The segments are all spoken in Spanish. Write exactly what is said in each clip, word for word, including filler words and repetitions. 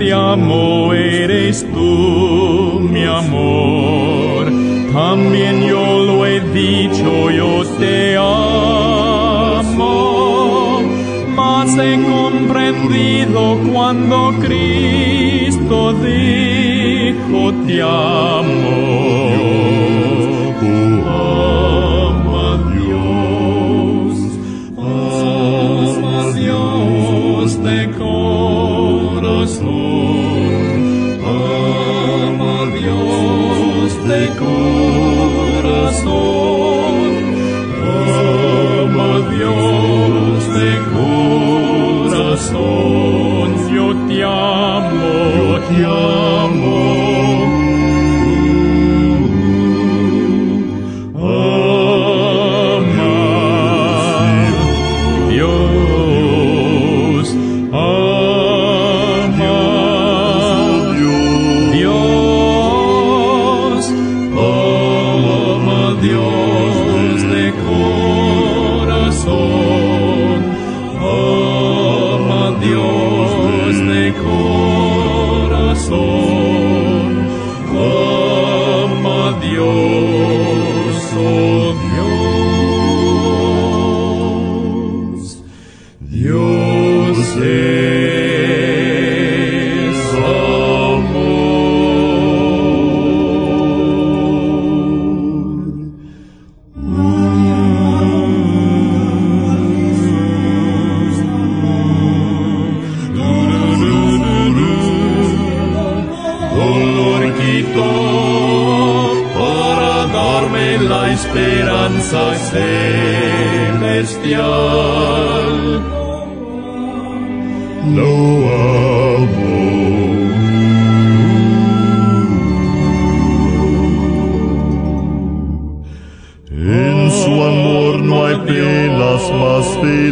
te amo, eres tú, mi amor. También yo lo he dicho, yo te amo. Mas he comprendido cuando Cristo dijo, te amo. Ama a Dios, ama a Dios de corazón, ama a Dios de corazón, ama a Dios de corazón. Yo te amo, yo te amo. La esperanza celestial, lo amo. En su amor no hay penas, más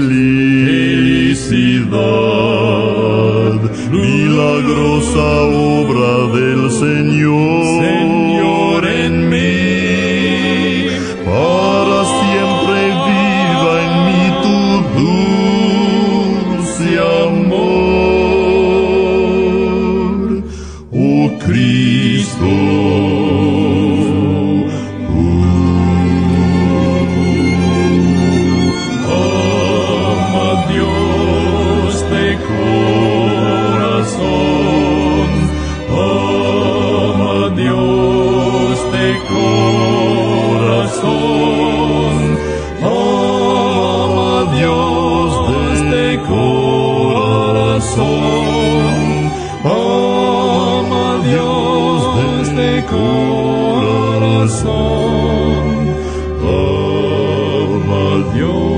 felicidad, milagrosa obra del Señor. Señor en mí. Para siempre viva en mí tu dulce amor, oh Cristo. Ama a Dios de corazón, ama a Dios de corazón. Ama a Dios de corazón, ama a Dios de corazón, ama a Dios.